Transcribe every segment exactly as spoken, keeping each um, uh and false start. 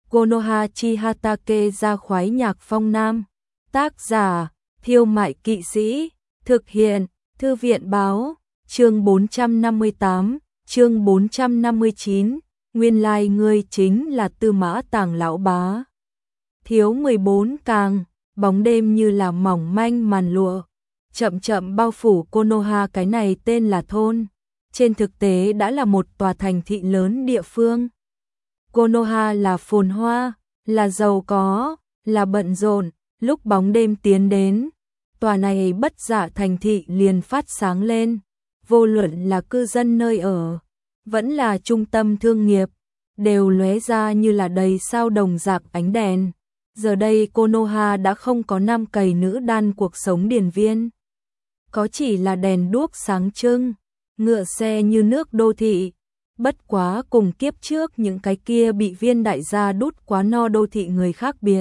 Konoha Chihatake ra khoái nhạc phong nam. Tác giả, Thiêu Mại Kỵ Sĩ. Thực hiện, Thư viện Báo. Chương bốn trăm năm mươi tám, chương bốn trăm năm mươi chín. Nguyên lai ngươi chính là Tư Mã Tàng lão bá. Thiếu mười bốn càng, bóng đêm như là mỏng manh màn lụa, chậm chậm bao phủ Konoha. Cái này tên là thôn, trên thực tế đã là một tòa thành thị lớn địa phương. Konoha là phồn hoa, là giàu có, là bận rộn. Lúc bóng đêm tiến đến, tòa này bất dạ thành thị liền phát sáng lên. Vô luận là cư dân nơi ở, vẫn là trung tâm thương nghiệp, đều lóe ra như là đầy sao đồng dạng ánh đèn. Giờ đây Konoha đã không có nam cầy nữ đan cuộc sống điển viên, có chỉ là đèn đuốc sáng trưng, ngựa xe như nước đô thị. Bất quá cùng kiếp trước những cái kia bị viên đại gia đút quá no đô thị người khác biệt.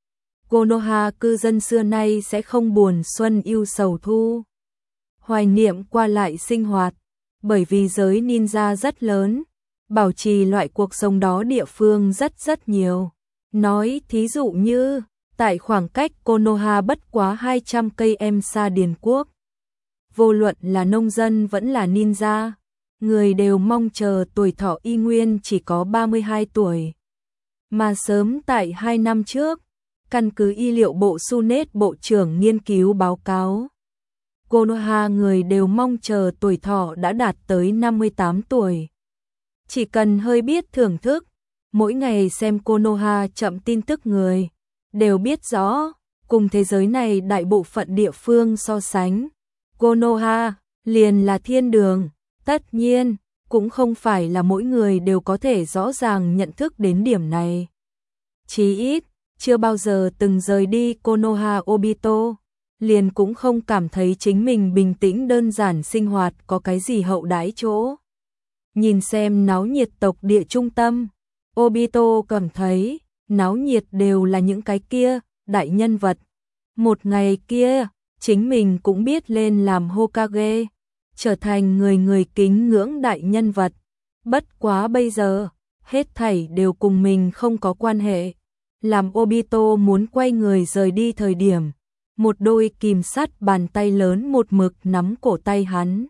Konoha cư dân xưa nay sẽ không buồn xuân yêu sầu thu, hoài niệm qua lại sinh hoạt, bởi vì giới ninja rất lớn, bảo trì loại cuộc sống đó địa phương rất rất nhiều. Nói thí dụ như, tại khoảng cách Konoha bất quá hai trăm cây em xa Điền Quốc, vô luận là nông dân vẫn là ninja, người đều mong chờ tuổi thọ y nguyên chỉ có ba mươi hai tuổi. Mà sớm tại hai năm trước, căn cứ y liệu bộ Sunet bộ trưởng nghiên cứu báo cáo, Konoha người đều mong chờ tuổi thọ đã đạt tới năm mươi tám tuổi. Chỉ cần hơi biết thưởng thức, mỗi ngày xem Konoha chậm tin tức người, đều biết rõ, cùng thế giới này đại bộ phận địa phương so sánh, Konoha liền là thiên đường. Tất nhiên, cũng không phải là mỗi người đều có thể rõ ràng nhận thức đến điểm này. Chí ít, chưa bao giờ từng rời đi Konoha Obito, liền cũng không cảm thấy chính mình bình tĩnh đơn giản sinh hoạt có cái gì hậu đãi chỗ. Nhìn xem náo nhiệt tộc địa trung tâm, Obito cảm thấy, náo nhiệt đều là những cái kia, đại nhân vật. Một ngày kia, chính mình cũng biết lên làm Hokage, trở thành người người kính ngưỡng đại nhân vật. Bất quá bây giờ, hết thảy đều cùng mình không có quan hệ. Làm Obito muốn quay người rời đi thời điểm, một đôi kìm sắt bàn tay lớn một mực nắm cổ tay hắn.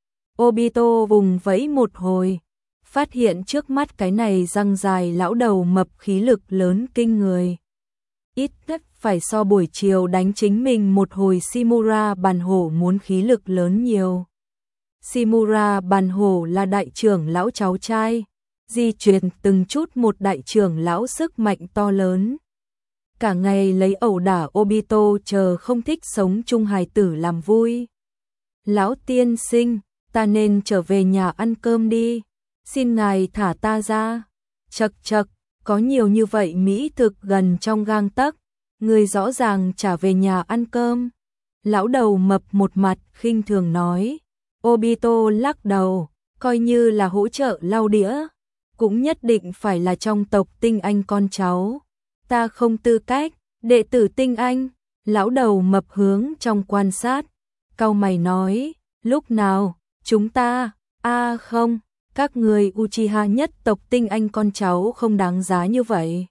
Obito vùng vẫy một hồi, phát hiện trước mắt cái này răng dài lão đầu mập khí lực lớn kinh người. Ít nhất phải so buổi chiều đánh chính mình một hồi Shimura bàn hổ muốn khí lực lớn nhiều. Shimura bàn hổ là đại trưởng lão cháu trai, di truyền từng chút một đại trưởng lão sức mạnh to lớn. Cả ngày lấy ẩu đả Obito chờ không thích sống chung hài tử làm vui. Lão tiên sinh, ta nên trở về nhà ăn cơm đi, xin ngài thả ta ra. Chậc chậc, có nhiều như vậy mỹ thực gần trong gang tấc, người rõ ràng trả về nhà ăn cơm. Lão đầu mập một mặt khinh thường nói. Obito lắc đầu, coi như là hỗ trợ lau đĩa, cũng nhất định phải là trong tộc tinh anh con cháu. Ta không tư cách, đệ tử tinh anh. Lão đầu mập hướng trong quan sát, cau mày nói, lúc nào, chúng ta, a à không, các người Uchiha nhất tộc tinh anh con cháu không đáng giá như vậy.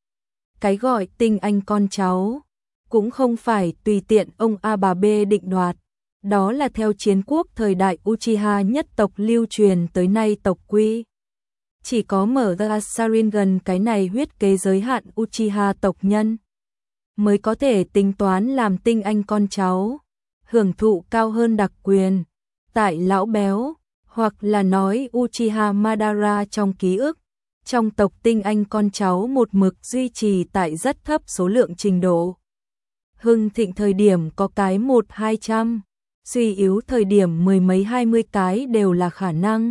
Cái gọi tinh anh con cháu, cũng không phải tùy tiện ông A bà B định đoạt. Đó là theo chiến quốc thời đại Uchiha nhất tộc lưu truyền tới nay tộc quy. Chỉ có mở ra Sharingan cái này huyết kế giới hạn Uchiha tộc nhân, mới có thể tính toán làm tinh anh con cháu, hưởng thụ cao hơn đặc quyền. Tại lão béo, hoặc là nói Uchiha Madara trong ký ức, trong tộc tinh anh con cháu một mực duy trì tại rất thấp số lượng trình độ. Hưng thịnh thời điểm có cái một hai trăm, suy yếu thời điểm mười mấy hai mươi cái đều là khả năng.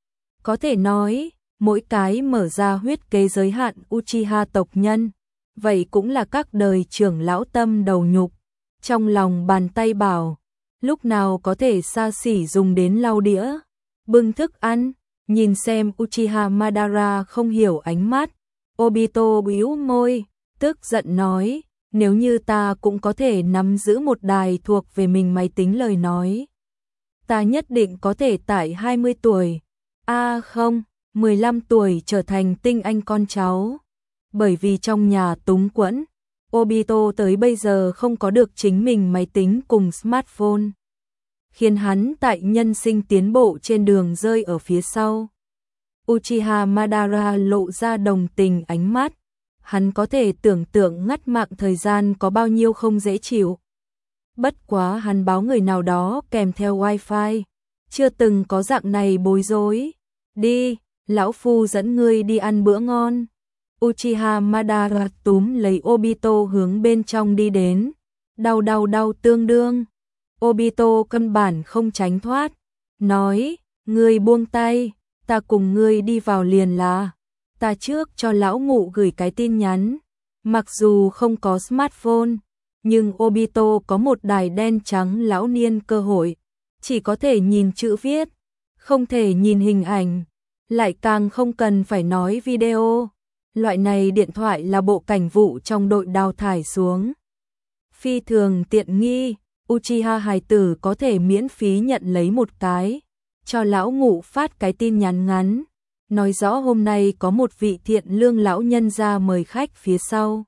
Có thể nói, mỗi cái mở ra huyết kế giới hạn Uchiha tộc nhân, vậy cũng là các đời trưởng lão tâm đầu nhục. Trong lòng bàn tay bảo, lúc nào có thể xa xỉ dùng đến lau đĩa, bưng thức ăn. Nhìn xem Uchiha Madara không hiểu ánh mắt, Obito bĩu môi, tức giận nói, nếu như ta cũng có thể nắm giữ một đài thuộc về mình máy tính lời nói, ta nhất định có thể tại hai mươi tuổi, a à không, mười lăm tuổi trở thành tinh anh con cháu. bởi vì trong nhà túng quẫn, Obito tới bây giờ không có được chính mình máy tính cùng smartphone, khiến hắn tại nhân sinh tiến bộ trên đường rơi ở phía sau. Uchiha Madara lộ ra đồng tình ánh mắt, hắn có thể tưởng tượng ngắt mạng thời gian có bao nhiêu không dễ chịu. Bất quá hắn báo người nào đó kèm theo wifi, chưa từng có dạng này bối rối. Đi, lão phu dẫn ngươi đi ăn bữa ngon. Uchiha Madara túm lấy Obito hướng bên trong đi đến, đau đau đau tương đương. Obito căn bản không tránh thoát, nói, ngươi buông tay, ta cùng ngươi đi vào liền là, ta trước cho lão ngụ gửi cái tin nhắn. Mặc dù không có smartphone, nhưng Obito có một đài đen trắng lão niên cơ hội, chỉ có thể nhìn chữ viết, không thể nhìn hình ảnh, lại càng không cần phải nói video. Loại này điện thoại là bộ cảnh vụ trong đội đào thải xuống. Phi thường tiện nghi, Uchiha hài tử có thể miễn phí nhận lấy một cái, cho lão ngụ phát cái tin nhắn ngắn, nói rõ hôm nay có một vị thiện lương lão nhân ra mời khách phía sau.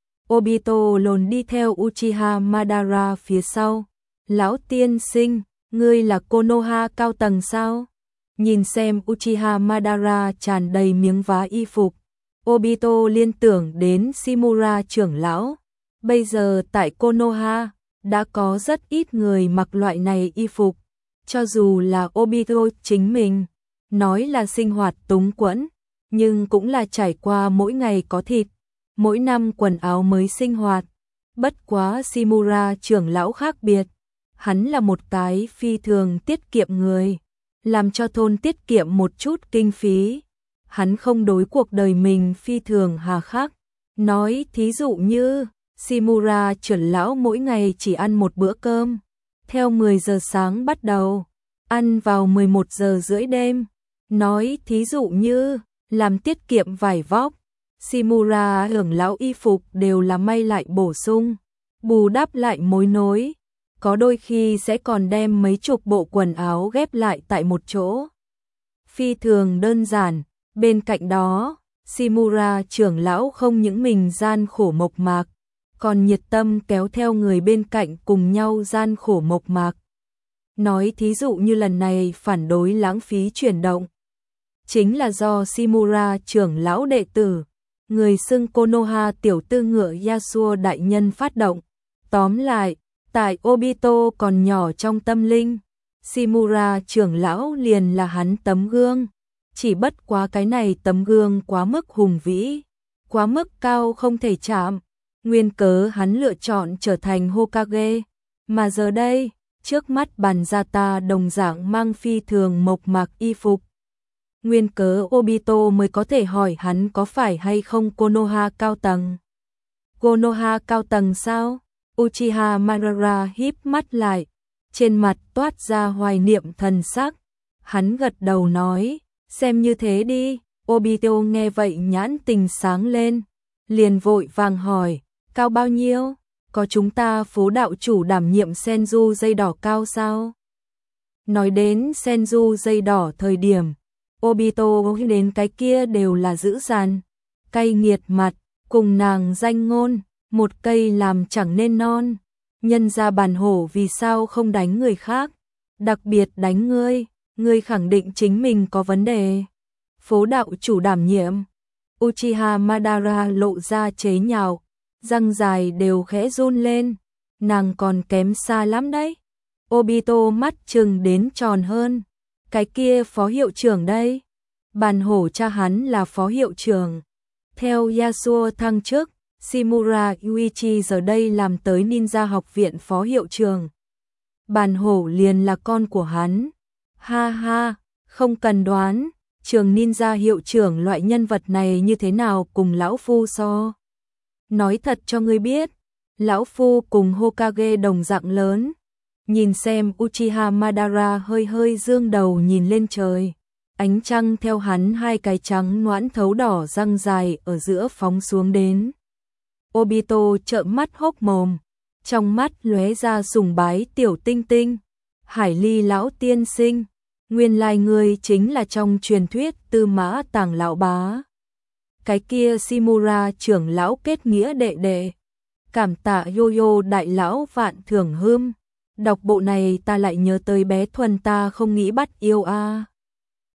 Obito lồn đi theo Uchiha Madara phía sau. Lão tiên sinh, ngươi là Konoha cao tầng sao? Nhìn xem Uchiha Madara tràn đầy miếng vá y phục, Obito liên tưởng đến Shimura trưởng lão. Bây giờ tại Konoha, đã có rất ít người mặc loại này y phục. Cho dù là Obito chính mình, nói là sinh hoạt túng quẫn, nhưng cũng là trải qua mỗi ngày có thịt, mỗi năm quần áo mới sinh hoạt. Bất quá Shimura trưởng lão khác biệt, hắn là một cái phi thường tiết kiệm người, làm cho thôn tiết kiệm một chút kinh phí. Hắn không đối cuộc đời mình phi thường hà khắc. Nói thí dụ như, Shimura trưởng lão mỗi ngày chỉ ăn một bữa cơm, theo mười giờ sáng bắt đầu, ăn vào mười một giờ rưỡi đêm. Nói thí dụ như, làm tiết kiệm vải vóc, Shimura trưởng lão y phục đều là may lại bổ sung, bù đắp lại mối nối, có đôi khi sẽ còn đem mấy chục bộ quần áo ghép lại tại một chỗ. Phi thường đơn giản. Bên cạnh đó, Shimura trưởng lão không những mình gian khổ mộc mạc, còn nhiệt tâm kéo theo người bên cạnh cùng nhau gian khổ mộc mạc. Nói thí dụ như lần này phản đối lãng phí chuyển động, chính là do Shimura trưởng lão đệ tử, người xưng Konoha tiểu tư ngựa Yasuo đại nhân phát động. Tóm lại, tại Obito còn nhỏ trong tâm linh, Shimura trưởng lão liền là hắn tấm gương. Chỉ bất quá cái này tấm gương quá mức hùng vĩ, quá mức cao không thể chạm, nguyên cớ hắn lựa chọn trở thành Hokage, mà giờ đây, trước mắt bàn gia ta đồng dạng mang phi thường mộc mạc y phục. Nguyên cớ Obito mới có thể hỏi hắn có phải hay không Konoha cao tầng. Konoha cao tầng sao? Uchiha Madara híp mắt lại, trên mặt toát ra hoài niệm thần sắc, hắn gật đầu nói. Xem như thế đi. Obito nghe vậy nhãn tình sáng lên, liền vội vàng hỏi, cao bao nhiêu? Có chúng ta phố đạo chủ đảm nhiệm Senju dây đỏ cao sao? Nói đến Senju dây đỏ thời điểm, Obito đến cái kia đều là dữ dằn, cay nghiệt mặt, cùng nàng danh ngôn, một cây làm chẳng nên non, nhân ra bản hổ vì sao không đánh người khác, đặc biệt đánh ngươi. Ngươi khẳng định chính mình có vấn đề. Phố đạo chủ đảm nhiệm. Uchiha Madara lộ ra chế nhạo, răng dài đều khẽ run lên. Nàng còn kém xa lắm đấy. Obito mắt trừng đến tròn hơn. Cái kia phó hiệu trưởng đây. Bản hổ cha hắn là phó hiệu trưởng. Theo Yasuo thăng chức, Shimura Yuichi giờ đây làm tới ninja học viện phó hiệu trưởng. Bản hổ liền là con của hắn. Ha ha, không cần đoán, trường ninja hiệu trưởng loại nhân vật này như thế nào cùng lão phu so. Nói thật cho ngươi biết, lão phu cùng Hokage đồng dạng lớn. Nhìn xem Uchiha Madara hơi hơi dương đầu nhìn lên trời, ánh trăng theo hắn hai cái trắng noãn thấu đỏ răng dài ở giữa phóng xuống đến. Obito trợn mắt hốc mồm, trong mắt lóe ra sùng bái tiểu tinh tinh. Hải Ly lão tiên sinh, nguyên lai ngươi chính là trong truyền thuyết Tư Mã Tàng lão bá. cái kia Shimura trưởng lão kết nghĩa đệ đệ. Cảm tạ Yo-Yo đại lão vạn thưởng hươm. Đọc bộ này ta lại nhớ tới bé Thuần ta không nghĩ bắt yêu a.